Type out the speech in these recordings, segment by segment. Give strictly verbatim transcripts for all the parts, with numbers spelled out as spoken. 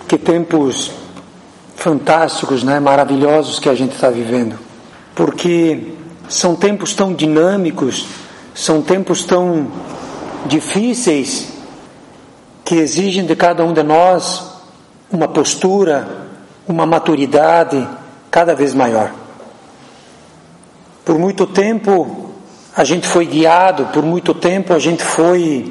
Que tempos fantásticos, né? Maravilhosos que a gente está vivendo. Porque são tempos tão dinâmicos, são tempos tão difíceis, que exigem de cada um de nós uma postura, uma maturidade cada vez maior. Por muito tempo a gente foi guiado, por muito tempo a gente foi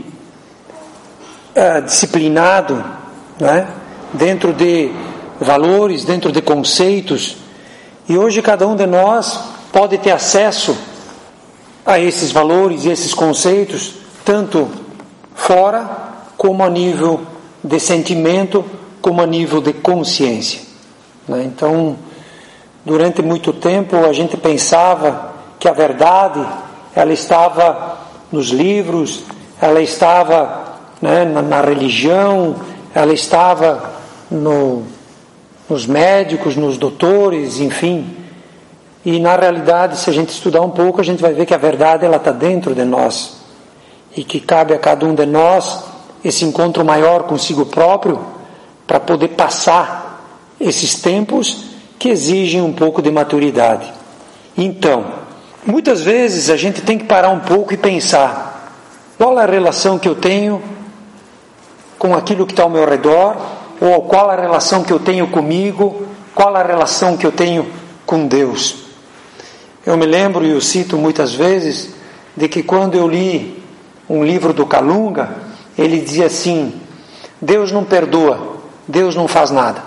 uh, disciplinado, né? Dentro de valores, dentro de conceitos, e hoje cada um de nós pode ter acesso a esses valores e esses conceitos, tanto fora como a nível de sentimento, como a nível de consciência, né? Então, durante muito tempo a gente pensava que a verdade ela estava nos livros, ela estava, né, na, na religião, ela estava no, nos médicos, nos doutores, enfim. E na realidade, se a gente estudar um pouco, a gente vai ver que a verdade ela está dentro de nós, e que cabe a cada um de nós esse encontro maior consigo próprio, para poder passar esses tempos que exigem um pouco de maturidade. Então, muitas vezes a gente tem que parar um pouco e pensar: qual é a relação que eu tenho com aquilo que está ao meu redor, ou qual a relação que eu tenho comigo, qual a relação que eu tenho com Deus. Eu me lembro, e eu cito muitas vezes, de que quando eu li um livro do Kalunga, ele dizia assim: Deus não perdoa, Deus não faz nada.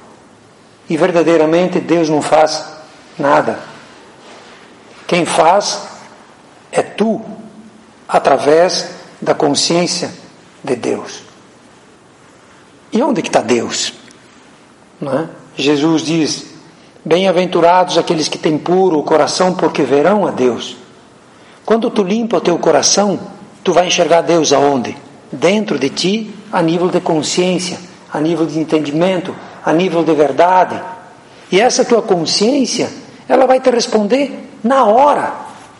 E verdadeiramente Deus não faz nada. Quem faz é tu, através da consciência de Deus. E onde que está Deus? Não é? Jesus diz: bem-aventurados aqueles que têm puro o coração, porque verão a Deus. Quando tu limpa o teu coração, tu vai enxergar Deus aonde? Dentro de ti, a nível de consciência, a nível de entendimento, a nível de verdade. E essa tua consciência, ela vai te responder na hora.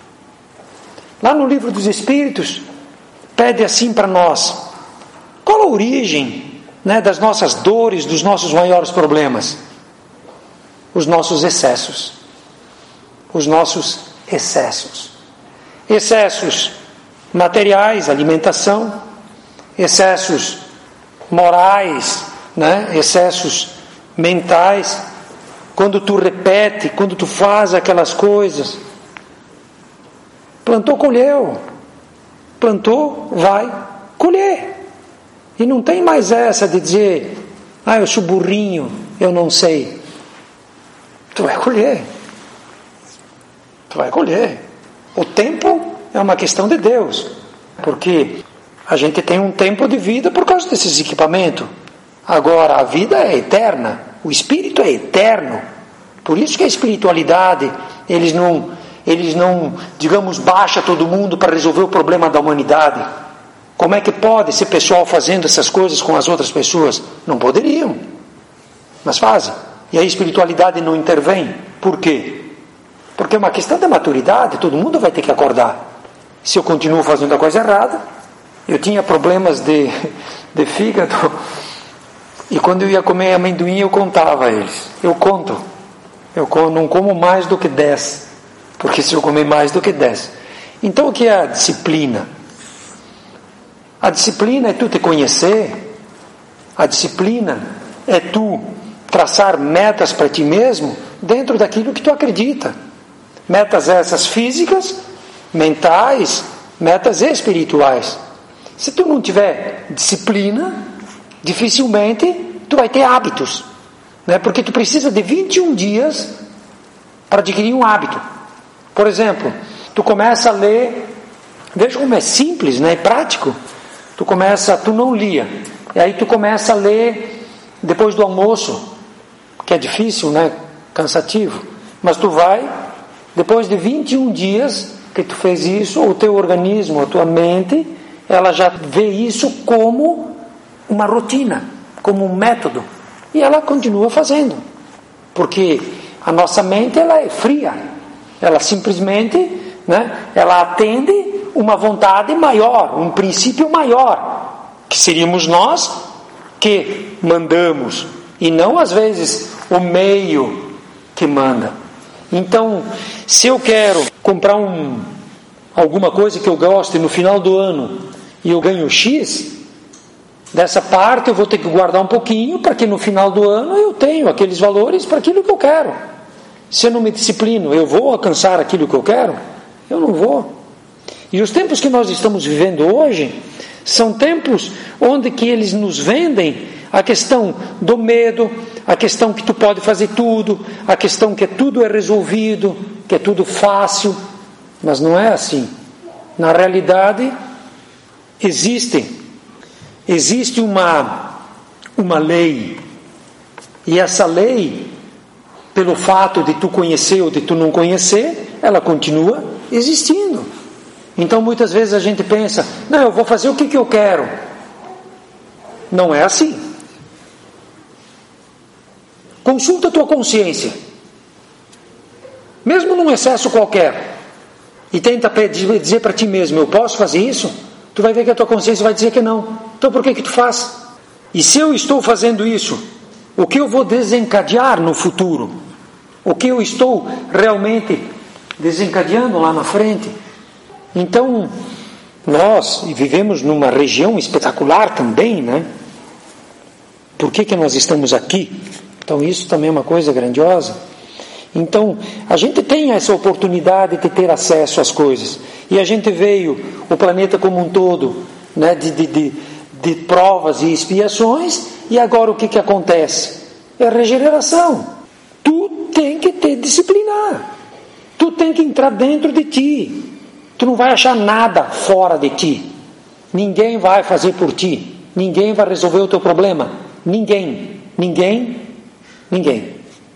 Lá no Livro dos Espíritos, pede assim para nós: qual a origem, né, das nossas dores, dos nossos maiores problemas? Os nossos excessos. Os nossos excessos. Excessos materiais, alimentação, excessos morais, né, excessos mentais. Quando tu repete, quando tu faz aquelas coisas, plantou, colheu. Plantou, vai colher. E não tem mais essa de dizer: ah, eu sou burrinho, eu não sei. Tu vai colher. Tu vai colher. O tempo é uma questão de Deus. Porque a gente tem um tempo de vida por causa desses equipamentos. Agora, a vida é eterna. O espírito é eterno. Por isso que a espiritualidade, eles não, eles não, digamos, baixa todo mundo para resolver o problema da humanidade. Como é que pode esse pessoal fazendo essas coisas com as outras pessoas? Não poderiam, mas fazem. E a espiritualidade não intervém. Por quê? Porque é uma questão de maturidade. Todo mundo vai ter que acordar. Se eu continuo fazendo a coisa errada, eu tinha problemas de, de fígado, e quando eu ia comer amendoim eu contava a eles. Eu conto. Eu não como mais do que dez, porque se eu comer mais do que dez. Então o que é a disciplina? A disciplina é tu te conhecer. A disciplina é tu traçar metas para ti mesmo dentro daquilo que tu acredita. Metas essas físicas, mentais, metas espirituais. Se tu não tiver disciplina, dificilmente tu vai ter hábitos, né? Porque tu precisa de vinte e um dias para adquirir um hábito. Por exemplo, tu começa a ler, veja como é simples, né? É prático. Tu começa, tu não lia, e aí tu começa a ler depois do almoço, que é difícil, né? Cansativo. Mas tu vai, depois de vinte e um dias que tu fez isso, o teu organismo, a tua mente, ela já vê isso como uma rotina, como um método, e ela continua fazendo, porque a nossa mente ela é fria, ela simplesmente, né, ela atende uma vontade maior, um princípio maior, que seríamos nós, que mandamos, e não às vezes o meio que manda. Então, se eu quero comprar um, alguma coisa que eu goste no final do ano e eu ganho X, dessa parte eu vou ter que guardar um pouquinho para que no final do ano eu tenha aqueles valores para aquilo que eu quero. Se eu não me disciplino, eu vou alcançar aquilo que eu quero? Eu não vou. E os tempos que nós estamos vivendo hoje são tempos onde que eles nos vendem a questão do medo, a questão que tu pode fazer tudo, a questão que tudo é resolvido, que é tudo fácil. Mas não é assim. Na realidade, existe, existe uma, uma lei. E essa lei, pelo fato de tu conhecer ou de tu não conhecer, ela continua existindo. Então muitas vezes a gente pensa, não, eu vou fazer o que, que eu quero. Não é assim. Consulta a tua consciência, mesmo num excesso qualquer, e tenta pedir, dizer para ti mesmo, eu posso fazer isso? Tu vai ver que a tua consciência vai dizer que não. Então por que que tu faz? E se eu estou fazendo isso, o que eu vou desencadear no futuro? O que eu estou realmente desencadeando lá na frente? Então, nós vivemos numa região espetacular também, né? Por que que nós estamos aqui? Então isso também é uma coisa grandiosa. Então, a gente tem essa oportunidade de ter acesso às coisas. E a gente veio, o planeta como um todo, né, de, de, de, de provas e expiações, e agora o que que acontece? É a regeneração. Tu tem que te disciplinar. Tu tem que entrar dentro de ti. Tu não vai achar nada fora de ti. Ninguém vai fazer por ti. Ninguém vai resolver o teu problema. Ninguém. Ninguém. Ninguém.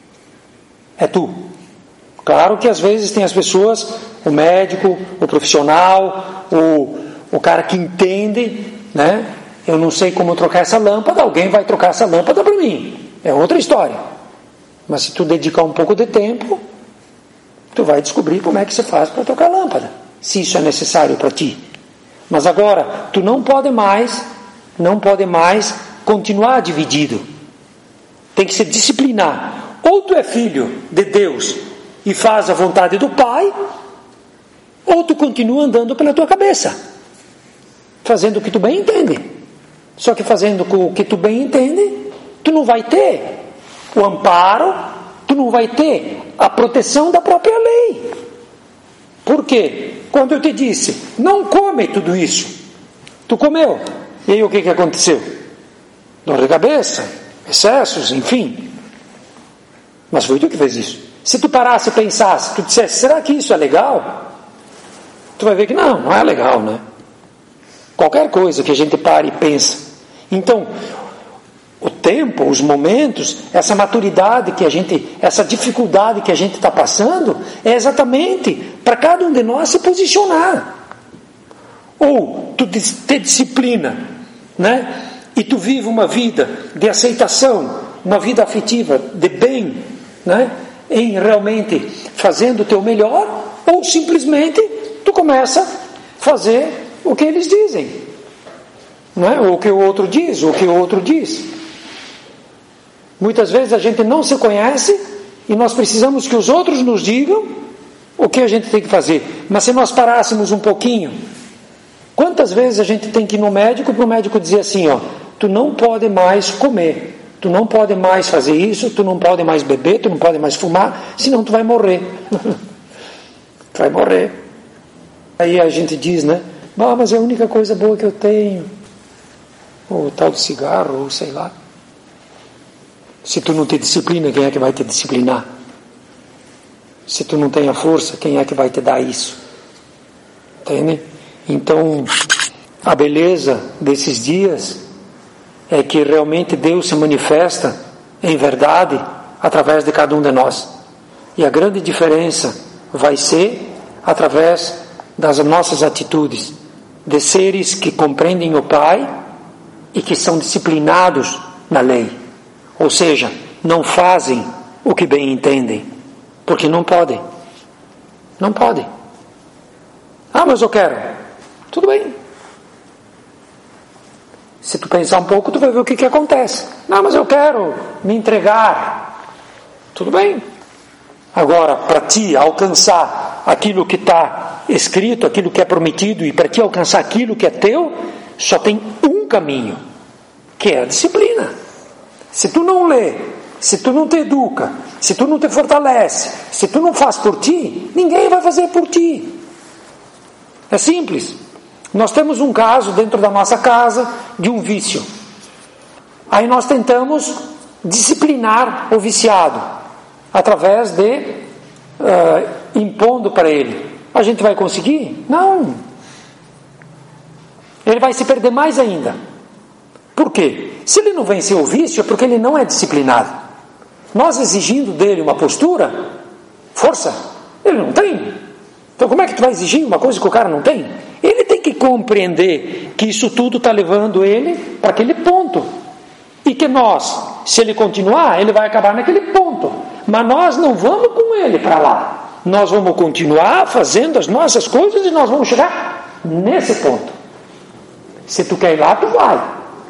É tu. Claro que às vezes tem as pessoas, o médico, o profissional, o, o cara que entende, né? Eu não sei como trocar essa lâmpada, alguém vai trocar essa lâmpada para mim. É outra história. Mas se tu dedicar um pouco de tempo, tu vai descobrir como é que se faz para trocar a lâmpada, se isso é necessário para ti. Mas agora, tu não pode mais, não pode mais continuar dividido. Tem que se disciplinar. Ou tu é filho de Deus e faz a vontade do Pai, ou tu continua andando pela tua cabeça, fazendo o que tu bem entende. Só que fazendo o que tu bem entende, tu não vai ter o amparo, tu não vai ter a proteção da própria lei. Por quê? Quando eu te disse, não come tudo isso, tu comeu. E aí o que que aconteceu? Dor de cabeça, excessos, enfim. Mas foi tu que fez isso. Se tu parasse e pensasse, tu dissesse, será que isso é legal? Tu vai ver que não, não é legal, né? Qualquer coisa que a gente pare e pensa. Então, o tempo, os momentos, essa maturidade que a gente, essa dificuldade que a gente está passando, é exatamente para cada um de nós se posicionar. Ou tu te disciplina, né? E tu vive uma vida de aceitação, uma vida afetiva, de bem, né? Em realmente fazendo o teu melhor, ou simplesmente tu começa a fazer o que eles dizem, não é? Ou o que o outro diz, ou o que o outro diz. Muitas vezes a gente não se conhece e nós precisamos que os outros nos digam o que a gente tem que fazer. Mas se nós parássemos um pouquinho, quantas vezes a gente tem que ir no médico para o médico dizer assim, ó, tu não pode mais comer, tu não pode mais fazer isso, tu não pode mais beber, tu não pode mais fumar, senão tu vai morrer. Tu vai morrer. Aí a gente diz, né, ah, mas é a única coisa boa que eu tenho, ou o tal do cigarro, ou sei lá. Se tu não te disciplina, quem é que vai te disciplinar? Se tu não tem a força, quem é que vai te dar isso? Entende? Então, a beleza desses dias é que realmente Deus se manifesta em verdade através de cada um de nós. E a grande diferença vai ser através das nossas atitudes, de seres que compreendem o Pai e que são disciplinados na lei. Ou seja, não fazem o que bem entendem, porque não podem. Não podem. Ah, mas eu quero. Tudo bem. Se tu pensar um pouco, tu vai ver o que, que acontece. Não, mas eu quero me entregar. Tudo bem. Agora, para ti alcançar aquilo que está escrito, aquilo que é prometido, e para ti alcançar aquilo que é teu, só tem um caminho, que é a disciplina. Se tu não lê, se tu não te educa, se tu não te fortalece, se tu não faz por ti, ninguém vai fazer por ti. É simples. Nós temos um caso dentro da nossa casa de um vício. Aí nós tentamos disciplinar o viciado através de uh, impondo para ele. A gente vai conseguir? Não. Ele vai se perder mais ainda. Por quê? Se ele não vencer o vício, é porque ele não é disciplinado. Nós exigindo dele uma postura, força, ele não tem. Então como é que tu vai exigir uma coisa que o cara não tem? Ele tem que compreender que isso tudo está levando ele para aquele ponto. E que nós, se ele continuar, ele vai acabar naquele ponto. Mas nós não vamos com ele para lá. Nós vamos continuar fazendo as nossas coisas e nós vamos chegar nesse ponto. Se tu quer ir lá, tu vai.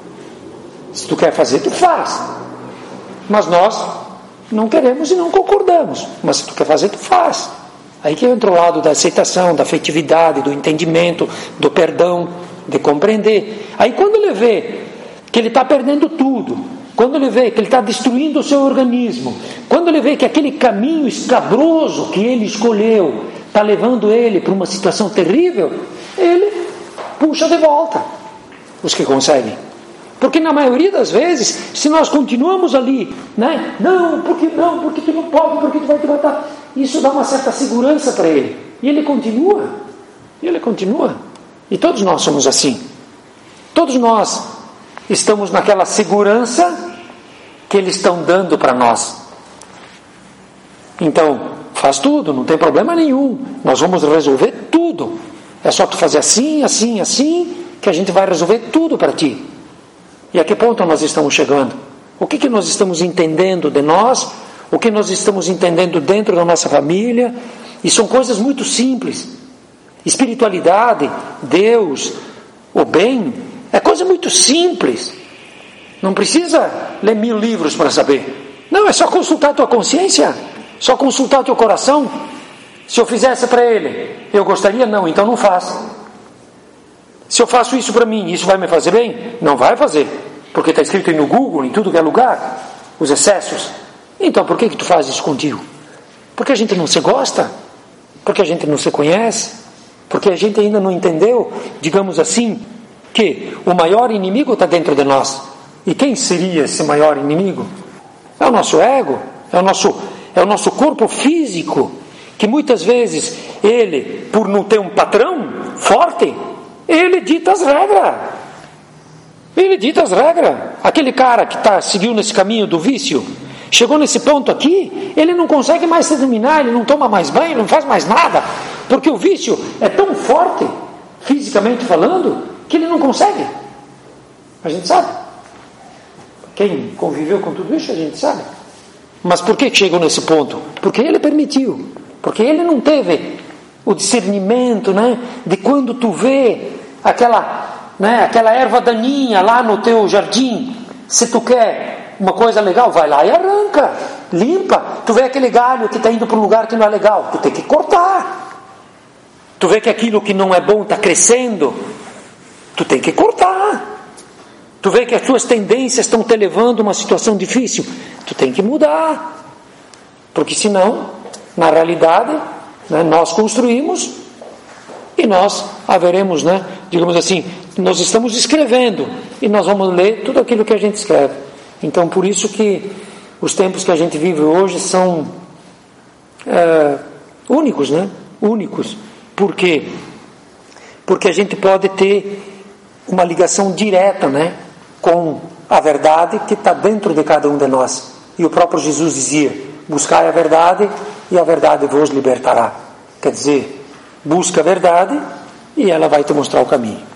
Se tu quer fazer, tu faz. Mas nós não queremos e não concordamos. Mas se tu quer fazer, tu faz. Aí que entra o lado da aceitação, da afetividade, do entendimento, do perdão, de compreender. Aí quando ele vê que ele está perdendo tudo, quando ele vê que ele está destruindo o seu organismo, quando ele vê que aquele caminho escabroso que ele escolheu está levando ele para uma situação terrível, ele puxa de volta os que conseguem. Porque na maioria das vezes, se nós continuamos ali, né? Não, porque não, porque tu não pode, porque tu vai te matar. Isso dá uma certa segurança para ele. E ele continua. E ele continua. E todos nós somos assim. Todos nós estamos naquela segurança que eles estão dando para nós. Então, faz tudo, não tem problema nenhum. Nós vamos resolver tudo. É só tu fazer assim, assim, assim, que a gente vai resolver tudo para ti. E a que ponto nós estamos chegando? O que, que nós estamos entendendo de nós? O que nós estamos entendendo dentro da nossa família? E são coisas muito simples. Espiritualidade, Deus, o bem, é coisa muito simples. Não precisa ler mil livros para saber. Não, é só consultar a tua consciência, só consultar o teu coração. Se eu fizesse para ele, eu gostaria? Não, então não faça. Se eu faço isso para mim, isso vai me fazer bem? Não vai fazer, porque está escrito aí no Google, em tudo que é lugar, os excessos. Então por que que tu faz isso contigo? Porque a gente não se gosta? Porque a gente não se conhece? Porque a gente ainda não entendeu, digamos assim, que o maior inimigo está dentro de nós. E quem seria esse maior inimigo? É o nosso ego, é o nosso, é o nosso corpo físico, que muitas vezes ele, por não ter um patrão forte, ele dita as regras. Ele dita as regras. Aquele cara que tá, seguiu nesse caminho do vício, chegou nesse ponto aqui, ele não consegue mais se dominar, ele não toma mais banho, não faz mais nada, porque o vício é tão forte, fisicamente falando, que ele não consegue. A gente sabe. Quem conviveu com tudo isso, a gente sabe. Mas por que chegou nesse ponto? Porque ele permitiu. Porque ele não teve o discernimento, né, de quando tu vê aquela, né, aquela erva daninha lá no teu jardim, se tu quer uma coisa legal, vai lá e arranca, limpa. Tu vê aquele galho que está indo para um lugar que não é legal, tu tem que cortar. Tu vê que aquilo que não é bom está crescendo, tu tem que cortar. Tu vê que as tuas tendências estão te levando a uma situação difícil, tu tem que mudar. Porque senão, na realidade, né, nós construímos e nós haveremos, né, digamos assim, nós estamos escrevendo e nós vamos ler tudo aquilo que a gente escreve. Então, por isso que os tempos que a gente vive hoje são é, únicos, né? Únicos. Por quê? Porque a gente pode ter uma ligação direta, né, com a verdade que está dentro de cada um de nós. E o próprio Jesus dizia: buscai a verdade e a verdade vos libertará. Quer dizer, busca a verdade e ela vai te mostrar o caminho.